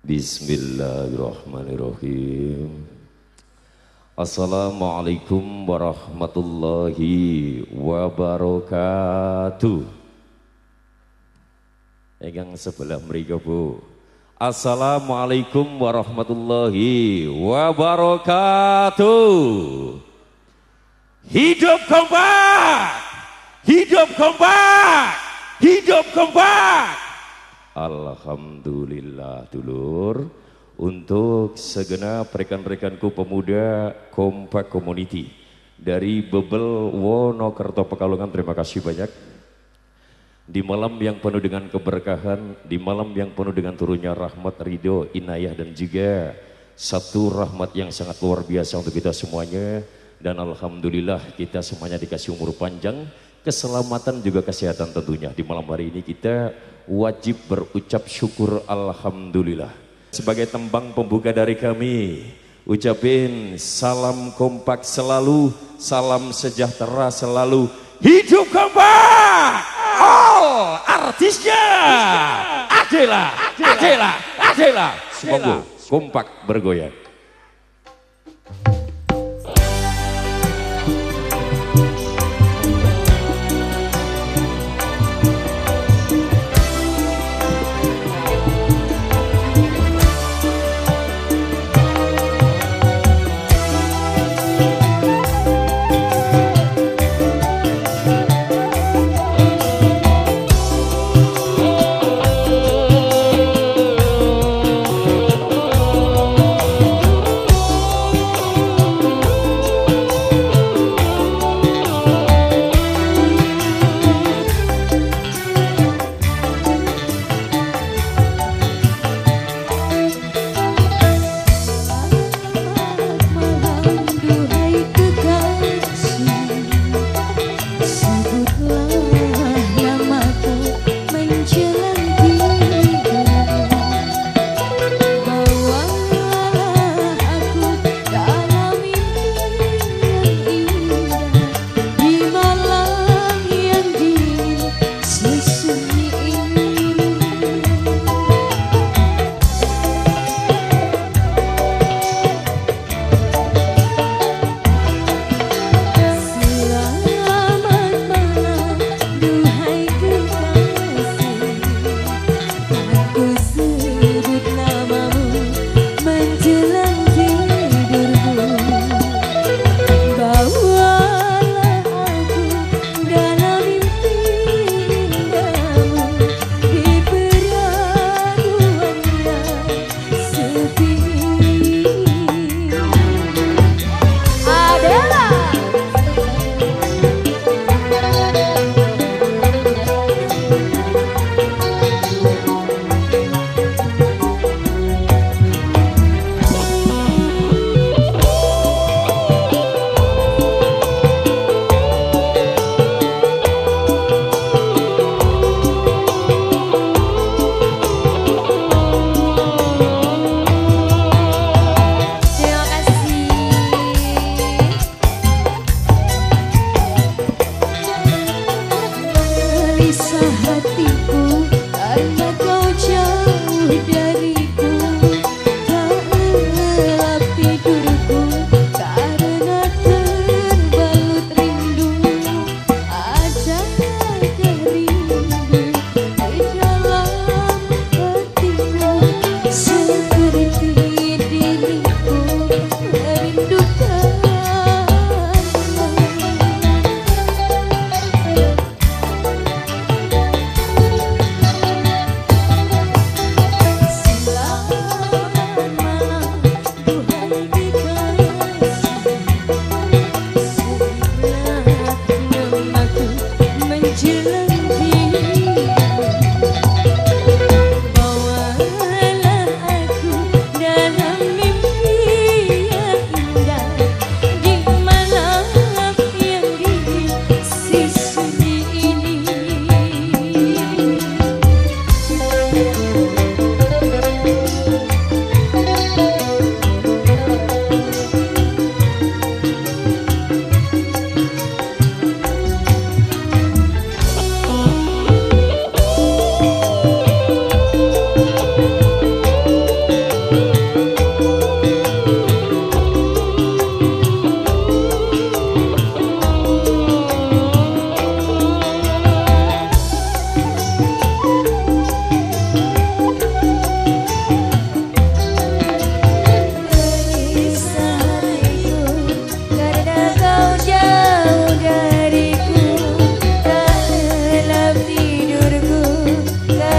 Bismillahirrahmanirrahim. Assalamualaikum warahmatullahi wabarakatuh. Yang sebelah mereka Bu. Assalamualaikum warahmatullahi wabarakatuh. Hidup kompak, hidup kompak, hidup kompak. Alhamdulillah dulur, untuk segenap rekan-rekanku pemuda Kompak Community dari Bebel Wonokerto Pekalongan, terima kasih banyak. Di malam yang penuh dengan keberkahan, di malam yang penuh dengan turunnya rahmat, ridho, inayah dan juga satu rahmat yang sangat luar biasa untuk kita semuanya. Dan alhamdulillah kita semuanya dikasih umur panjang, keselamatan juga kesehatan tentunya. Di malam hari ini kita wajib berucap syukur alhamdulillah. Sebagai tembang pembuka dari kami, ucapin salam kompak selalu, salam sejahtera selalu. Hidup kompak! All artisnya Adela. Semoga kompak bergoyang.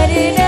Medina